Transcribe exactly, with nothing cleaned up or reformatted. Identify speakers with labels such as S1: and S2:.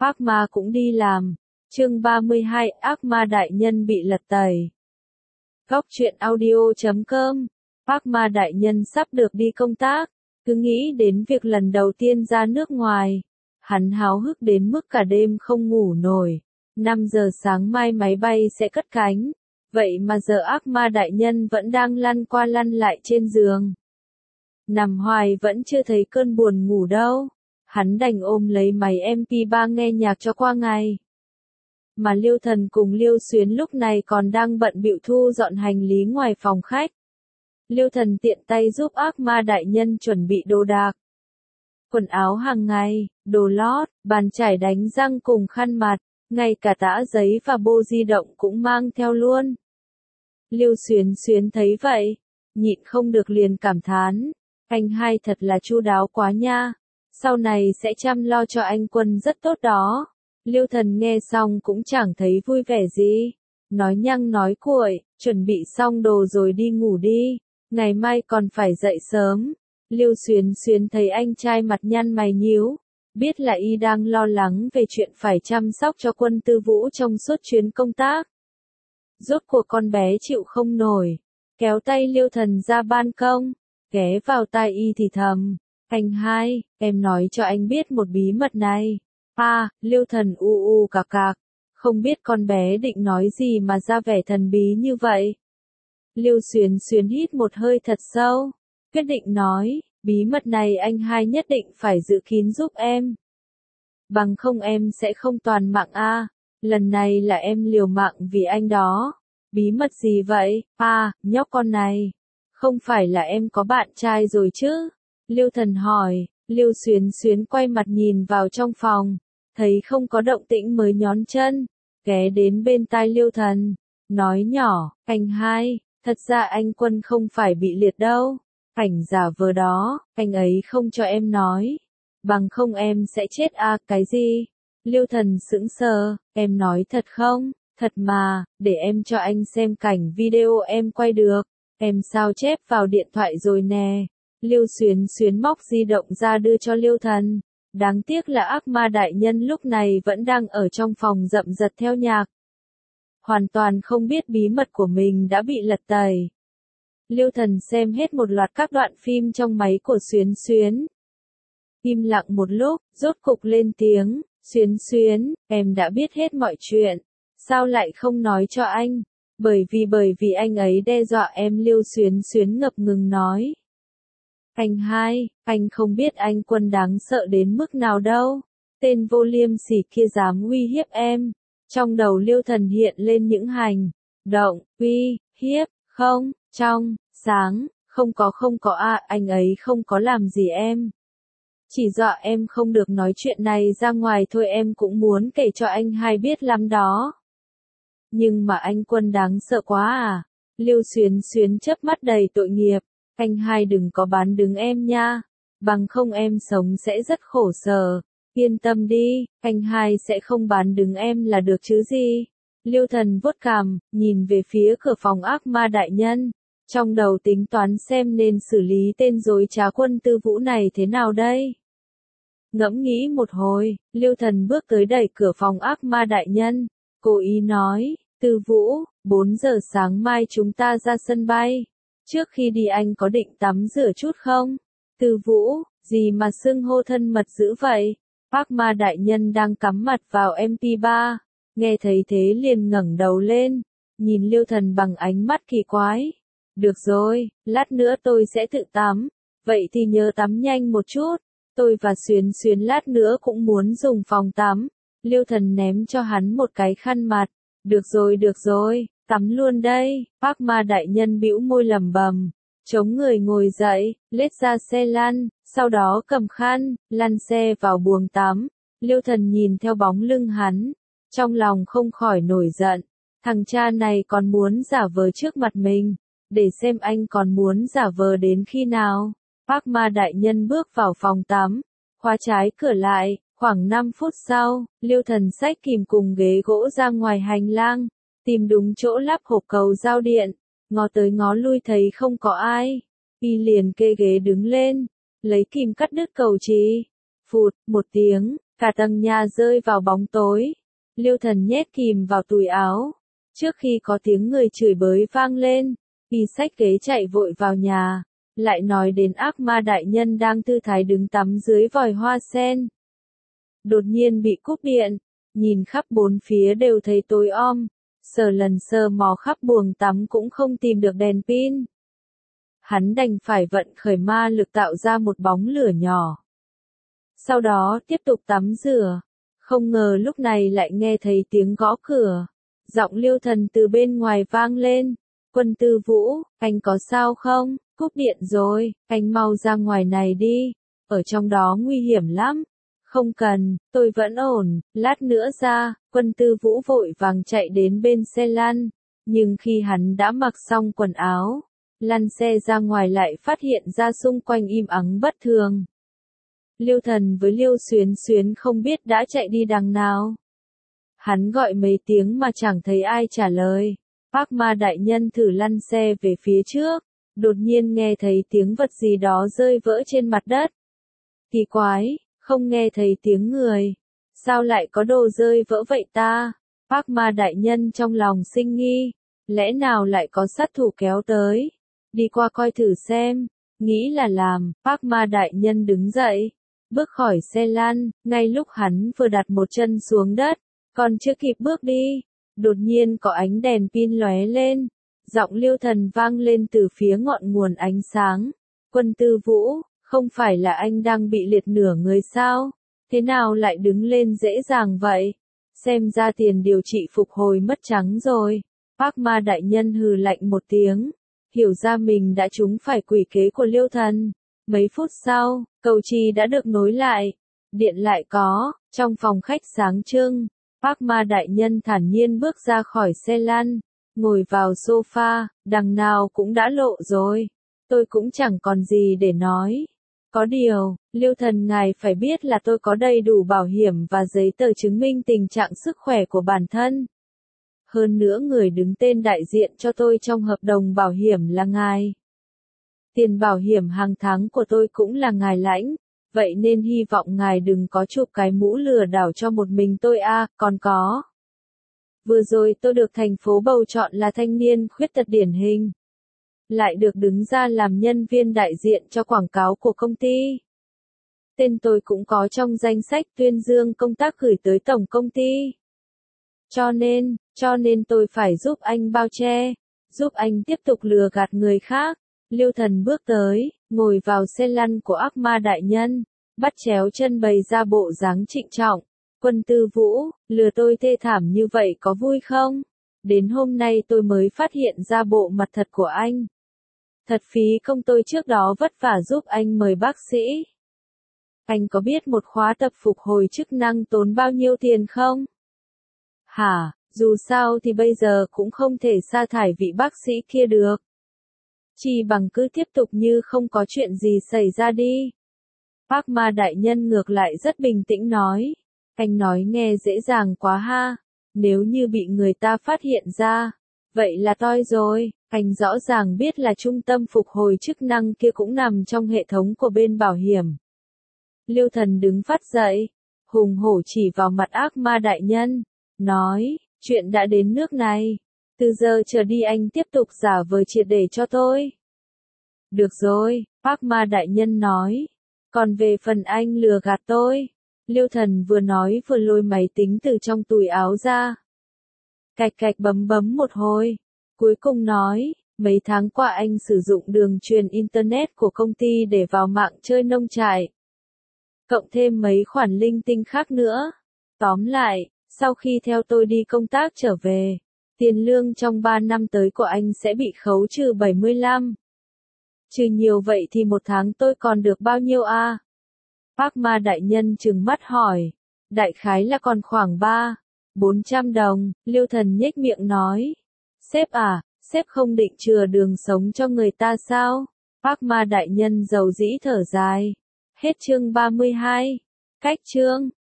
S1: Ác ma cũng đi làm. Chương ba mươi hai, ác ma đại nhân bị lật tẩy. Góc truyện audio chấm com. Ác ma đại nhân sắp được đi công tác, cứ nghĩ đến việc lần đầu tiên ra nước ngoài. Hắn háo hức đến mức cả đêm không ngủ nổi. năm giờ sáng mai máy bay sẽ cất cánh. Vậy mà giờ ác ma đại nhân vẫn đang lăn qua lăn lại trên giường. Nằm hoài vẫn chưa thấy cơn buồn ngủ đâu. Hắn đành ôm lấy máy em pê ba nghe nhạc cho qua ngày. Mà Liêu Thần cùng Liêu Xuyến lúc này còn đang bận bịu thu dọn hành lý ngoài phòng khách. Liêu Thần tiện tay giúp ác ma đại nhân chuẩn bị đồ đạc. Quần áo hàng ngày, đồ lót, bàn chải đánh răng cùng khăn mặt, ngay cả tã giấy và bô di động cũng mang theo luôn. Liêu Xuyến Xuyến thấy vậy, nhịn không được liền cảm thán, anh hai thật là chu đáo quá nha, sau này sẽ chăm lo cho anh Quân rất tốt đó. Liêu Thần nghe xong cũng chẳng thấy vui vẻ gì, nói nhăng nói cuội, chuẩn bị xong đồ rồi đi ngủ đi, ngày mai còn phải dậy sớm. Liêu Xuyến Xuyến thấy anh trai mặt nhăn mày nhíu, biết là y đang lo lắng về chuyện phải chăm sóc cho Quân Tư Vũ trong suốt chuyến công tác. Rốt cuộc con bé chịu không nổi, kéo tay Liêu Thần ra ban công, ghé vào tai y thì thầm, anh hai, em nói cho anh biết một bí mật này. À, Liêu Thần u u cạc cạc, không biết con bé định nói gì mà ra vẻ thần bí như vậy. Liêu Xuyến Xuyến hít một hơi thật sâu, quyết định nói, bí mật này anh hai nhất định phải giữ kín giúp em. Bằng không em sẽ không toàn mạng a. Lần này là em liều mạng vì anh đó. Bí mật gì vậy? À, nhóc con này, không phải là em có bạn trai rồi chứ? Liêu Thần hỏi. Liêu Xuyến Xuyến quay mặt nhìn vào trong phòng, thấy không có động tĩnh mới nhón chân, ghé đến bên tai Liêu Thần, nói nhỏ, anh hai, thật ra anh Quân không phải bị liệt đâu, cảnh giả vờ đó, anh ấy không cho em nói, bằng không em sẽ chết à, cái gì? Liêu Thần sững sờ, em nói thật không? Thật mà, để em cho anh xem cảnh video em quay được, em sao chép vào điện thoại rồi nè. Liêu Xuyến Xuyến móc di động ra đưa cho Liêu Thần. Đáng tiếc là ác ma đại nhân lúc này vẫn đang ở trong phòng rậm rật theo nhạc. Hoàn toàn không biết bí mật của mình đã bị lật tẩy. Liêu Thần xem hết một loạt các đoạn phim trong máy của Xuyến Xuyến. Im lặng một lúc, rốt cục lên tiếng, Xuyến Xuyến, em đã biết hết mọi chuyện. Sao lại không nói cho anh? Bởi vì bởi vì anh ấy đe dọa em. Liêu Xuyến Xuyến ngập ngừng nói. Anh hai, anh không biết anh Quân đáng sợ đến mức nào đâu. Tên vô liêm sỉ kia dám uy hiếp em. Trong đầu Liêu Thần hiện lên những hành động, uy hiếp, không, trong, sáng, không có không có à, anh ấy không có làm gì em. Chỉ dọa em không được nói chuyện này ra ngoài thôi, em cũng muốn kể cho anh hai biết lắm đó. Nhưng mà anh Quân đáng sợ quá à. Liêu Xuyến Xuyến chớp mắt đầy tội nghiệp. Anh hai đừng có bán đứng em nha, bằng không em sống sẽ rất khổ sở. Yên tâm đi, anh hai sẽ không bán đứng em là được chứ gì. Liêu Thần vuốt cằm, nhìn về phía cửa phòng ác ma đại nhân, trong đầu tính toán xem nên xử lý tên dối trá Quân Tư Vũ này thế nào đây. Ngẫm nghĩ một hồi, Liêu Thần bước tới đẩy cửa phòng ác ma đại nhân, cố ý nói, Tư Vũ, bốn giờ sáng mai chúng ta ra sân bay. Trước khi đi anh có định tắm rửa chút không? Tư Vũ, gì mà xưng hô thân mật dữ vậy? Ác ma đại nhân đang cắm mặt vào em pê ba, nghe thấy thế liền ngẩng đầu lên, nhìn Liêu Thần bằng ánh mắt kỳ quái. Được rồi, lát nữa tôi sẽ tự tắm, vậy thì nhớ tắm nhanh một chút, tôi và Xuyến Xuyến lát nữa cũng muốn dùng phòng tắm. Liêu Thần ném cho hắn một cái khăn mặt. Được rồi được rồi. Tắm luôn đây. Ác ma đại nhân bĩu môi lẩm bẩm, chống người ngồi dậy, lết ra xe lăn, sau đó cầm khăn, lăn xe vào buồng tắm. Liêu Thần nhìn theo bóng lưng hắn, trong lòng không khỏi nổi giận, thằng cha này còn muốn giả vờ trước mặt mình, để xem anh còn muốn giả vờ đến khi nào. Ác ma đại nhân bước vào phòng tắm, khóa trái cửa lại, khoảng năm phút sau, Liêu Thần xách kìm cùng ghế gỗ ra ngoài hành lang. Tìm đúng chỗ lắp hộp cầu giao điện, ngó tới ngó lui thấy không có ai, y liền kê ghế đứng lên, lấy kìm cắt đứt cầu trì, phụt, một tiếng, Cả tầng nhà rơi vào bóng tối. Liêu Thần nhét kìm vào túi áo. Trước khi có tiếng người chửi bới vang lên, y xách ghế chạy vội vào nhà. Lại nói đến ác ma đại nhân đang thư thái đứng tắm dưới vòi hoa sen. Đột nhiên bị cúp điện, nhìn khắp bốn phía đều thấy tối om, sờ lần sờ mò khắp buồng tắm cũng không tìm được đèn pin. Hắn đành phải vận khởi ma lực tạo ra một bóng lửa nhỏ. Sau đó tiếp tục tắm rửa, không ngờ lúc này lại nghe thấy tiếng gõ cửa. Giọng Liêu Thần từ bên ngoài vang lên, Quân Tư Vũ, anh có sao không? Cúp điện rồi, anh mau ra ngoài này đi, ở trong đó nguy hiểm lắm. Không cần, tôi vẫn ổn, lát nữa ra. Quân Tư Vũ vội vàng chạy đến bên xe lăn, nhưng khi hắn đã mặc xong quần áo, lăn xe ra ngoài lại phát hiện ra xung quanh im ắng bất thường. Liêu Thần với Liêu Xuyến Xuyến không biết đã chạy đi đằng nào. Hắn gọi mấy tiếng mà chẳng thấy ai trả lời. Ác ma đại nhân thử lăn xe về phía trước, đột nhiên nghe thấy tiếng vật gì đó rơi vỡ trên mặt đất. Kỳ quái, không nghe thấy tiếng người. Sao lại có đồ rơi vỡ vậy ta? Ác ma đại nhân trong lòng sinh nghi. Lẽ nào lại có sát thủ kéo tới? Đi qua coi thử xem. Nghĩ là làm, ác ma đại nhân đứng dậy. Bước khỏi xe lăn, ngay lúc hắn vừa đặt một chân xuống đất. Còn chưa kịp bước đi. Đột nhiên có ánh đèn pin lóe lên. Giọng Liêu Thần vang lên từ phía ngọn nguồn ánh sáng. Quân Tư Vũ, không phải là anh đang bị liệt nửa người sao? Thế nào lại đứng lên dễ dàng vậy? Xem ra tiền điều trị phục hồi mất trắng rồi. Ác ma đại nhân hừ lạnh một tiếng. Hiểu ra mình đã trúng phải quỷ kế của Liêu Thần. Mấy phút sau, cầu trì đã được nối lại. Điện lại có, trong phòng khách sáng trưng. Ác ma đại nhân thản nhiên bước ra khỏi xe lăn, ngồi vào sofa, đằng nào cũng đã lộ rồi. Tôi cũng chẳng còn gì để nói. Có điều, Liêu Thần ngài phải biết là tôi có đầy đủ bảo hiểm và giấy tờ chứng minh tình trạng sức khỏe của bản thân. Hơn nữa người đứng tên đại diện cho tôi trong hợp đồng bảo hiểm là ngài. Tiền bảo hiểm hàng tháng của tôi cũng là ngài lãnh. Vậy nên hy vọng ngài đừng có chụp cái mũ lừa đảo cho một mình tôi a, à, còn có. Vừa rồi tôi được thành phố bầu chọn là thanh niên khuyết tật điển hình. Lại được đứng ra làm nhân viên đại diện cho quảng cáo của công ty. Tên tôi cũng có trong danh sách tuyên dương công tác gửi tới tổng công ty. Cho nên, cho nên tôi phải giúp anh bao che, giúp anh tiếp tục lừa gạt người khác. Liêu Thần bước tới, ngồi vào xe lăn của ác ma đại nhân, bắt chéo chân bày ra bộ dáng trịnh trọng. Quân Tư Vũ, lừa tôi thê thảm như vậy có vui không? Đến hôm nay tôi mới phát hiện ra bộ mặt thật của anh. Thật phí công tôi trước đó vất vả giúp anh mời bác sĩ. Anh có biết một khóa tập phục hồi chức năng tốn bao nhiêu tiền không? Hả, dù sao thì bây giờ cũng không thể sa thải vị bác sĩ kia được. Chỉ bằng cứ tiếp tục như không có chuyện gì xảy ra đi. Ác ma đại nhân ngược lại rất bình tĩnh nói. Anh nói nghe dễ dàng quá ha. Nếu như bị người ta phát hiện ra, vậy là toi rồi. Anh rõ ràng biết là trung tâm phục hồi chức năng kia cũng nằm trong hệ thống của bên bảo hiểm. Liêu Thần đứng phát dậy, hùng hổ chỉ vào mặt ác ma đại nhân, nói, chuyện đã đến nước này. Từ giờ trở đi anh tiếp tục giả vờ triệt để cho tôi. Được rồi, ác ma đại nhân nói. Còn về phần anh lừa gạt tôi. Liêu Thần vừa nói vừa lôi máy tính từ trong túi áo ra. Cạch cạch bấm bấm một hồi. Cuối cùng nói, mấy tháng qua anh sử dụng đường truyền Internet của công ty để vào mạng chơi nông trại. Cộng thêm mấy khoản linh tinh khác nữa. Tóm lại, sau khi theo tôi đi công tác trở về, tiền lương trong ba năm tới của anh sẽ bị khấu trừ bảy mươi lăm. Trừ nhiều vậy thì một tháng tôi còn được bao nhiêu a? À? Ác ma đại nhân trừng mắt hỏi. Đại khái là còn khoảng ba, bốn trăm đồng, Liêu Thần nhếch miệng nói. Sếp à, sếp không định chừa đường sống cho người ta sao? Ác ma đại nhân dầu dĩ thở dài. Hết chương ba mươi hai. Cách chương.